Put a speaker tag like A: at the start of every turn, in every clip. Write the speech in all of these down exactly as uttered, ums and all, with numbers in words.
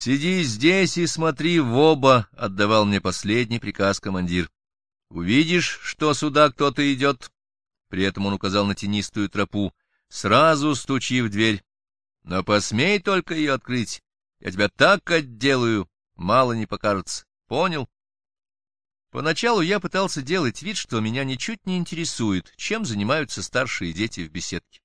A: «Сиди здесь и смотри в оба», — отдавал мне последний приказ командир. «Увидишь, что сюда кто-то идет», — при этом он указал на тенистую тропу, — «сразу стучи в дверь. Но посмей только ее открыть, я тебя так отделаю, мало не покажется. Понял?» Поначалу я пытался делать вид, что меня ничуть не интересует, чем занимаются старшие дети в беседке.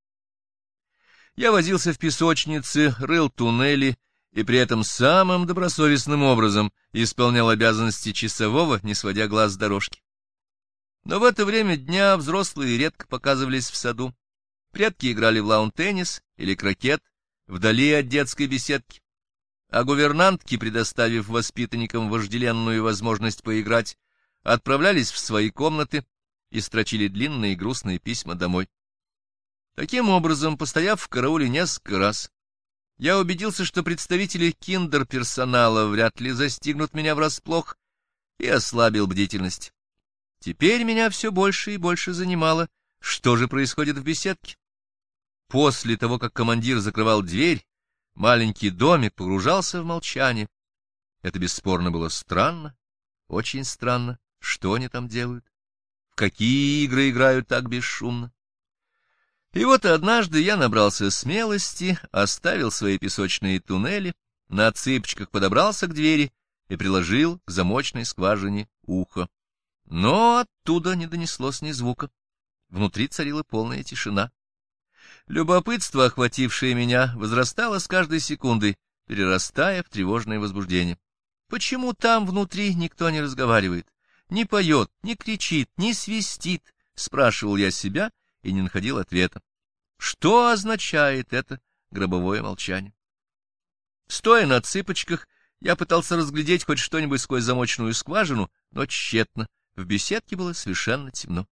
A: Я возился в песочнице, рыл туннели и при этом самым добросовестным образом исполнял обязанности часового, не сводя глаз с дорожки. Но в это время дня взрослые редко показывались в саду. Предки играли в лаун-теннис или крокет вдали от детской беседки, а гувернантки, предоставив воспитанникам вожделенную возможность поиграть, отправлялись в свои комнаты и строчили длинные и грустные письма домой. Таким образом, постояв в карауле несколько раз, я убедился, что представители киндер-персонала вряд ли застигнут меня врасплох, и ослабил бдительность. Теперь меня все больше и больше занимало, что же происходит в беседке. После того, как командир закрывал дверь, маленький домик погружался в молчание. Это бесспорно было странно, очень странно, что они там делают, в какие игры играют так бесшумно. И вот однажды я набрался смелости, оставил свои песочные туннели, на цыпочках подобрался к двери и приложил к замочной скважине ухо. Но оттуда не донеслось ни звука. Внутри царила полная тишина. Любопытство, охватившее меня, возрастало с каждой секундой, перерастая в тревожное возбуждение. Почему там внутри никто не разговаривает, не поет, не кричит, не свистит? Спрашивал я себя и не находил ответа. Что означает это гробовое молчание? Стоя на цыпочках, я пытался разглядеть хоть что-нибудь сквозь замочную скважину, но тщетно. В беседке было совершенно темно.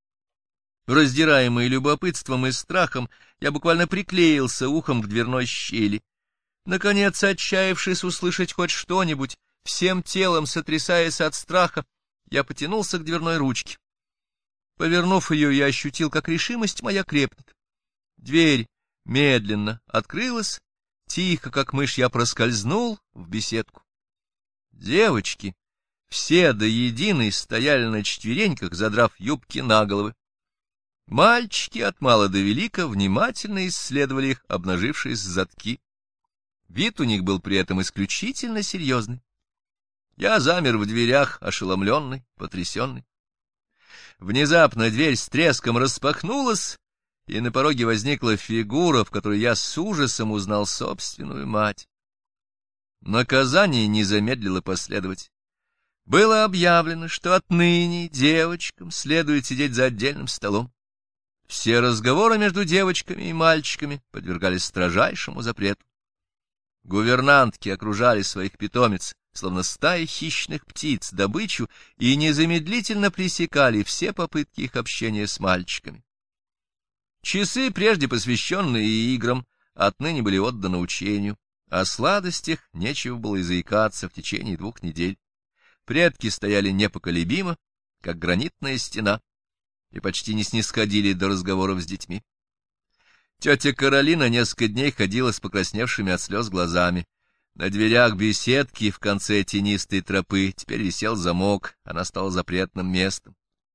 A: Раздираемый любопытством и страхом, я буквально приклеился ухом к дверной щели. Наконец, отчаявшись услышать хоть что-нибудь, всем телом сотрясаясь от страха, я потянулся к дверной ручке. Повернув ее, я ощутил, как решимость моя крепнет. Дверь медленно открылась, тихо, как мышь, я проскользнул в беседку. Девочки, все до единой, стояли на четвереньках, задрав юбки на головы. Мальчики от мала до велика внимательно исследовали их обнажившиеся задки. Вид у них был при этом исключительно серьезный. Я замер в дверях, ошеломленный, потрясенный. Внезапно дверь с треском распахнулась, и на пороге возникла фигура, в которой я с ужасом узнал собственную мать. Наказание не замедлило последовать. Было объявлено, что отныне девочкам следует сидеть за отдельным столом. Все разговоры между девочками и мальчиками подвергались строжайшему запрету. Гувернантки окружали своих питомец, словно стаи хищных птиц, добычу, и незамедлительно пресекали все попытки их общения с мальчиками. Часы, прежде посвященные играм, отныне были отданы учению. О сладостях нечего было и заикаться в течение двух недель. Предки стояли непоколебимо, как гранитная стена, и почти не снисходили до разговоров с детьми. Тетя Каролина несколько дней ходила с покрасневшими от слез глазами. На дверях беседки в конце тенистой тропы теперь висел замок, она стала запретным местом.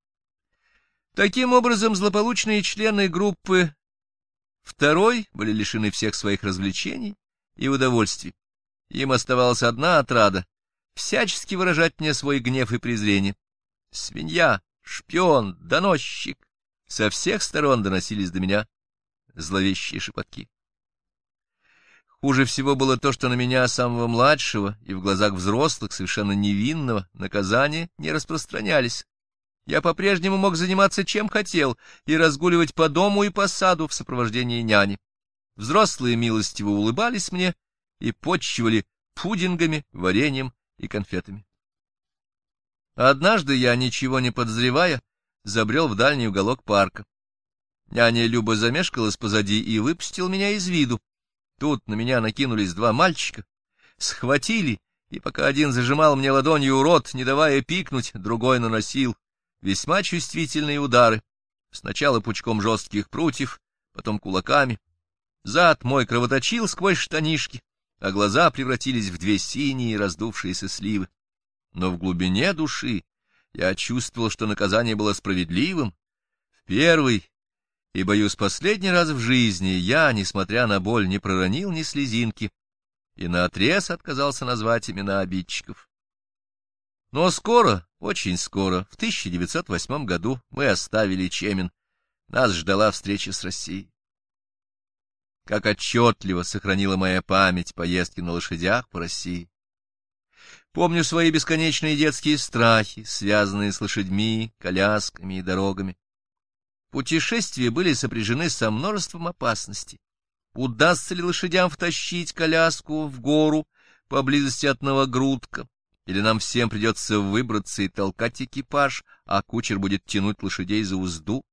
A: Таким образом, злополучные члены группы второй были лишены всех своих развлечений и удовольствий. Им оставалась одна отрада — всячески выражать мне свой гнев и презрение. Свинья, шпион, доносчик — со всех сторон доносились до меня зловещие шепотки. Хуже всего было то, что на меня, самого младшего, и в глазах взрослых, совершенно невинного, наказания не распространялись. Я по-прежнему мог заниматься чем хотел и разгуливать по дому и по саду в сопровождении няни. Взрослые милостиво улыбались мне и почивали пудингами, вареньем и конфетами. Однажды я, ничего не подозревая, забрел в дальний уголок парка. Няня Люба замешкалась позади и выпустила меня из виду. Тут на меня накинулись два мальчика, схватили, и пока один зажимал мне ладонью рот, не давая пикнуть, другой наносил весьма чувствительные удары, сначала пучком жестких прутьев, потом кулаками. Зад мой кровоточил сквозь штанишки, а глаза превратились в две синие раздувшиеся сливы. Но в глубине души я чувствовал, что наказание было справедливым. В первый и, боюсь, последний раз в жизни я, несмотря на боль, не проронил ни слезинки и наотрез отказался назвать имена обидчиков. Но скоро, очень скоро, в тысяча девятьсот восьмом году мы оставили Чемин. Нас ждала встреча с Россией. Как отчетливо сохранила моя память поездки на лошадях по России. Помню свои бесконечные детские страхи, связанные с лошадьми, колясками и дорогами. Путешествия были сопряжены со множеством опасностей. Удастся ли лошадям втащить коляску в гору поблизости от Новогрудка, или нам всем придется выбраться и толкать экипаж, а кучер будет тянуть лошадей за узду?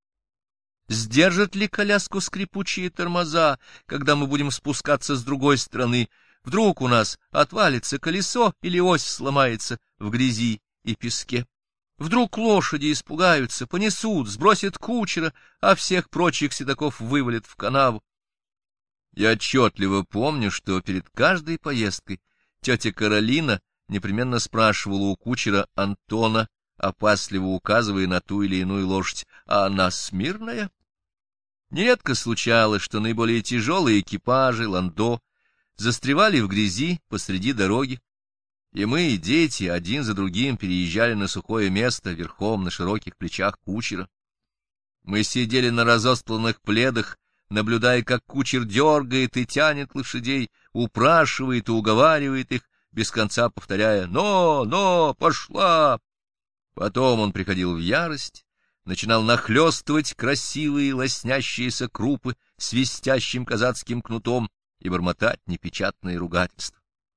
A: Сдержат ли коляску скрипучие тормоза, когда мы будем спускаться с другой стороны? Вдруг у нас отвалится колесо или ось сломается в грязи и песке? Вдруг лошади испугаются, понесут, сбросят кучера, а всех прочих седаков вывалят в канаву. Я отчетливо помню, что перед каждой поездкой тетя Каролина непременно спрашивала у кучера Антона, опасливо указывая на ту или иную лошадь: «А она смирная?» Нередко случалось, что наиболее тяжелые экипажи, ландо, застревали в грязи посреди дороги, и мы, и дети, один за другим переезжали на сухое место верхом на широких плечах кучера. Мы сидели на разостланных пледах, наблюдая, как кучер дергает и тянет лошадей, упрашивает и уговаривает их, без конца повторяя «Но! Но! Пошла!». Потом он приходил в ярость, начинал нахлёстывать красивые лоснящиеся крупы свистящим казацким кнутом и бормотать непечатные ругательства.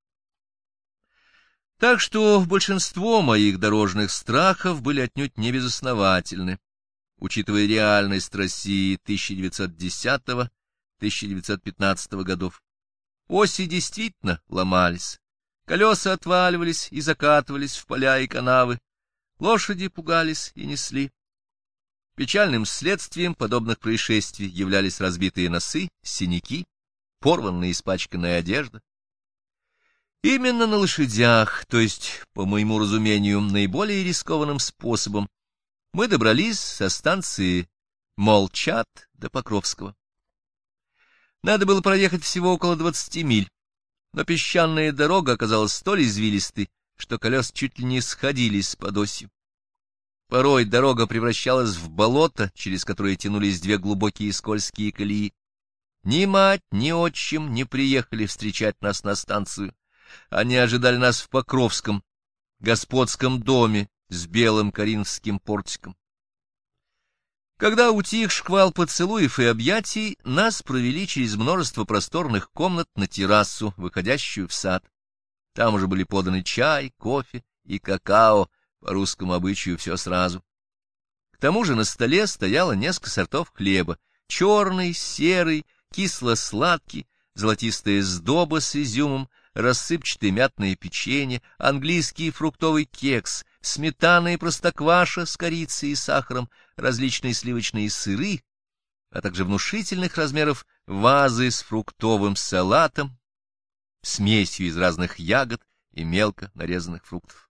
A: Так что большинство моих дорожных страхов были отнюдь не безосновательны, учитывая реальность России тысяча девятьсот десятого — тысяча девятьсот пятнадцатого годов. Оси действительно ломались, колеса отваливались и закатывались в поля и канавы, лошади пугались и несли. Печальным следствием подобных происшествий являлись разбитые носы, синяки, порванная и испачканная одежда. Именно на лошадях, то есть, по моему разумению, наиболее рискованным способом, мы добрались со станции Молчат до Покровского. Надо было проехать всего около двадцати миль, но песчаная дорога оказалась столь извилистой, что колеса чуть ли не сходились с подосью. Порой дорога превращалась в болото, через которое тянулись две глубокие скользкие колеи. Ни мать, ни отчим не приехали встречать нас на станцию. Они ожидали нас в Покровском, господском доме с белым коринфским портиком. Когда утих шквал поцелуев и объятий, нас провели через множество просторных комнат на террасу, выходящую в сад. Там уже были поданы чай, кофе и какао, по русскому обычаю все сразу. К тому же на столе стояло несколько сортов хлеба: черный, серый, кисло-сладкий, золотистая сдоба с изюмом, рассыпчатое мятное печенье, английский фруктовый кекс, сметана и простокваша с корицей и сахаром, различные сливочные сыры, а также внушительных размеров вазы с фруктовым салатом, смесью из разных ягод и мелко нарезанных фруктов.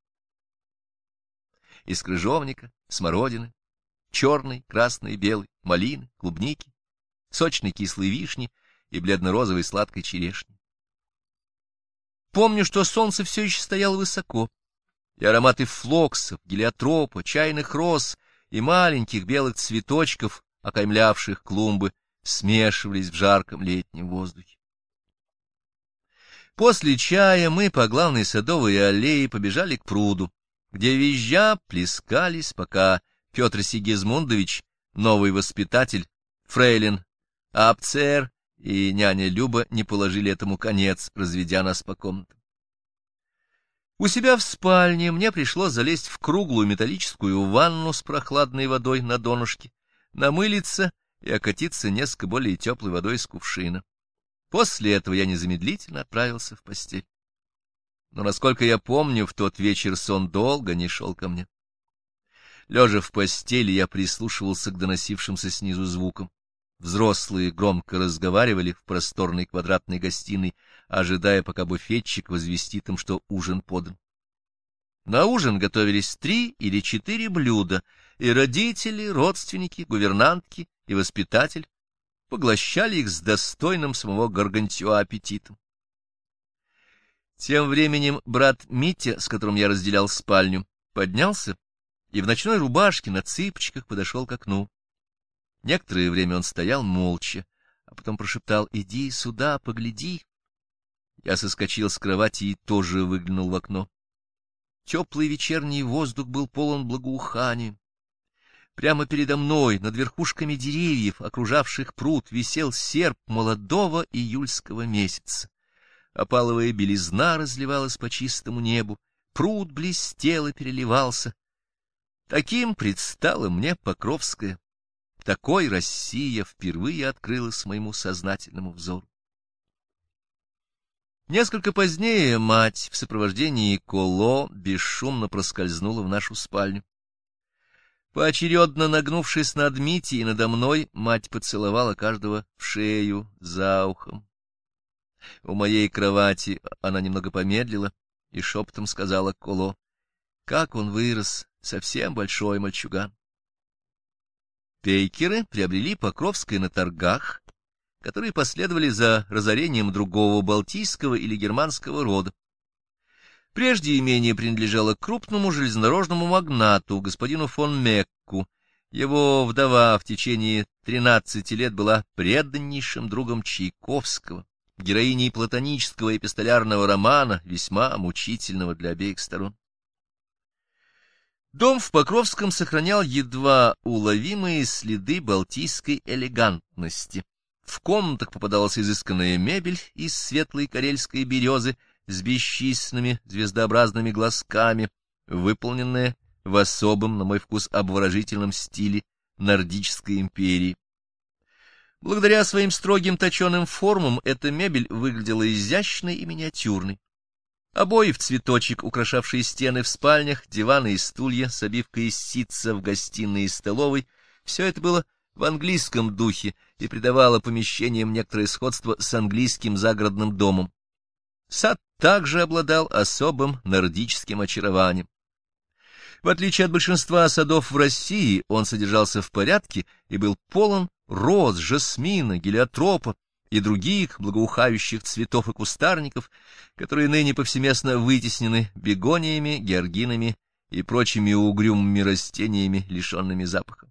A: Из крыжовника, смородины, черной, красной, белой, малины, клубники, сочной кислой вишни и бледно-розовой сладкой черешни. Помню, что солнце все еще стояло высоко, и ароматы флоксов, гелиотропа, чайных роз и маленьких белых цветочков, окаймлявших клумбы, смешивались в жарком летнем воздухе. После чая мы по главной садовой аллее побежали к пруду, где визжа плескались, пока Петр Сигизмундович, новый воспитатель, фрейлин Апцер и няня Люба не положили этому конец, разведя нас по комнатам. У себя в спальне мне пришлось залезть в круглую металлическую ванну с прохладной водой на донышке, намылиться и окатиться несколько более теплой водой из кувшина. После этого я незамедлительно отправился в постель. Но, насколько я помню, в тот вечер сон долго не шел ко мне. Лежа в постели, я прислушивался к доносившимся снизу звукам. Взрослые громко разговаривали в просторной квадратной гостиной, ожидая, пока буфетчик возвестит им, что ужин подан. На ужин готовились три или четыре блюда, и родители, родственники, гувернантки и воспитатель поглощали их с достойным самого Гаргантюа аппетитом. Тем временем брат Митя, с которым я разделял спальню, поднялся и в ночной рубашке на цыпочках подошел к окну. Некоторое время он стоял молча, а потом прошептал: «Иди сюда, погляди». Я соскочил с кровати и тоже выглянул в окно. Теплый вечерний воздух был полон благоуханием. Прямо передо мной, над верхушками деревьев, окружавших пруд, висел серп молодого июльского месяца. Опаловая белизна разливалась по чистому небу, пруд блестел и переливался. Таким предстало мне Покровское. Такой Россия впервые открылась моему сознательному взору. Несколько позднее мать в сопровождении Коло бесшумно проскользнула в нашу спальню. Поочередно нагнувшись над Митей и надо мной, мать поцеловала каждого в шею, за ухом. У моей кровати она немного помедлила и шепотом сказала Коло: «Как он вырос, совсем большой мальчуган». Пейкеры приобрели Покровское на торгах, которые последовали за разорением другого балтийского или германского рода. Прежде имение принадлежало крупному железнодорожному магнату, господину фон Мекку. Его вдова в течение тринадцати лет была преданнейшим другом Чайковского, героиней платонического эпистолярного романа, весьма мучительного для обеих сторон. Дом в Покровском сохранял едва уловимые следы балтийской элегантности. В комнатах попадалась изысканная мебель из светлой карельской березы с бесчисленными звездообразными глазками, выполненная в особом, на мой вкус, обворожительном стиле нордической империи. Благодаря своим строгим точеным формам эта мебель выглядела изящной и миниатюрной. Обои в цветочек, украшавшие стены в спальнях, диваны и стулья с обивкой из ситца в гостиной и столовой — все это было в английском духе и придавало помещениям некоторое сходство с английским загородным домом. Сад также обладал особым нордическим очарованием. В отличие от большинства садов в России, он содержался в порядке и был полон роз, жасмина, гелиотропа и других благоухающих цветов и кустарников, которые ныне повсеместно вытеснены бегониями, георгинами и прочими угрюмыми растениями, лишенными запаха.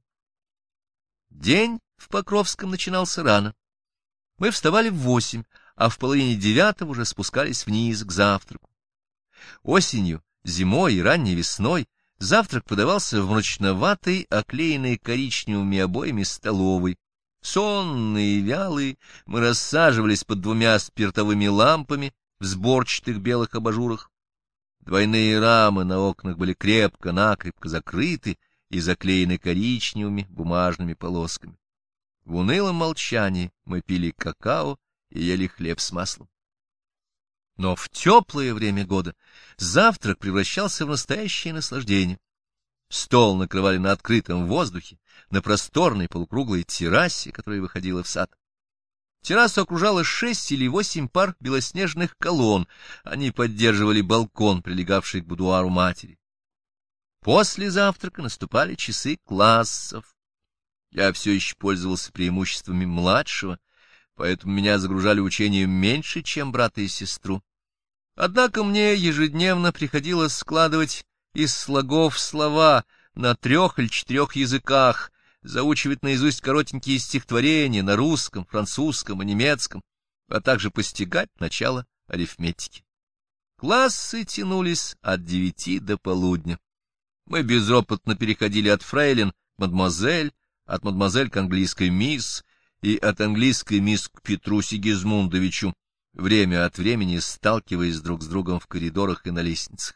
A: День в Покровском начинался рано. Мы вставали в восемь, а в половине девятого уже спускались вниз к завтраку. Осенью, зимой и ранней весной завтрак подавался в мрачноватой, оклеенной коричневыми обоями столовой. Сонные и вялые мы рассаживались под двумя спиртовыми лампами в сборчатых белых абажурах. Двойные рамы на окнах были крепко-накрепко закрыты и заклеены коричневыми бумажными полосками. В унылом молчании мы пили какао и ели хлеб с маслом. Но в теплое время года завтрак превращался в настоящее наслаждение. Стол накрывали на открытом воздухе, на просторной полукруглой террасе, которая выходила в сад. Террасу окружало шесть или восемь пар белоснежных колонн, они поддерживали балкон, прилегавший к будуару матери. После завтрака наступали часы классов. Я все еще пользовался преимуществами младшего, поэтому меня загружали учением меньше, чем брата и сестру. Однако мне ежедневно приходилось складывать из слогов слова на трех или четырех языках, заучивать наизусть коротенькие стихотворения на русском, французском и немецком, а также постигать начало арифметики. Классы тянулись от девяти до полудня. Мы безропотно переходили от фрейлин к мадемуазель, от мадемуазель к английской мисс и от английской мисс к Петру Сигизмундовичу, время от времени сталкиваясь друг с другом в коридорах и на лестницах.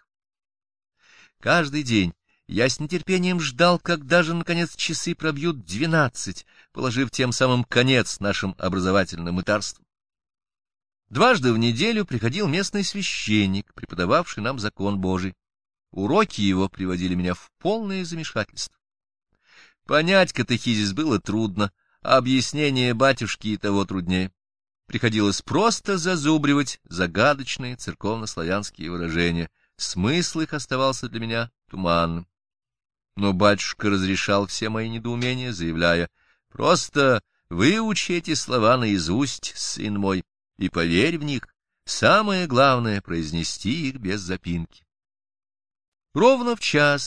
A: Каждый день я с нетерпением ждал, когда же, наконец, часы пробьют двенадцать, положив тем самым конец нашим образовательным мытарствам. Дважды в неделю приходил местный священник, преподававший нам закон Божий. Уроки его приводили меня в полное замешательство. Понять катехизис было трудно, а объяснение батюшки и того труднее. Приходилось просто зазубривать загадочные церковно-славянские выражения. Смысл их оставался для меня туманным. Но батюшка разрешал все мои недоумения, заявляя: «Просто выучи эти слова наизусть, сын мой, и поверь в них. Самое главное — произнести их без запинки». Ровно в час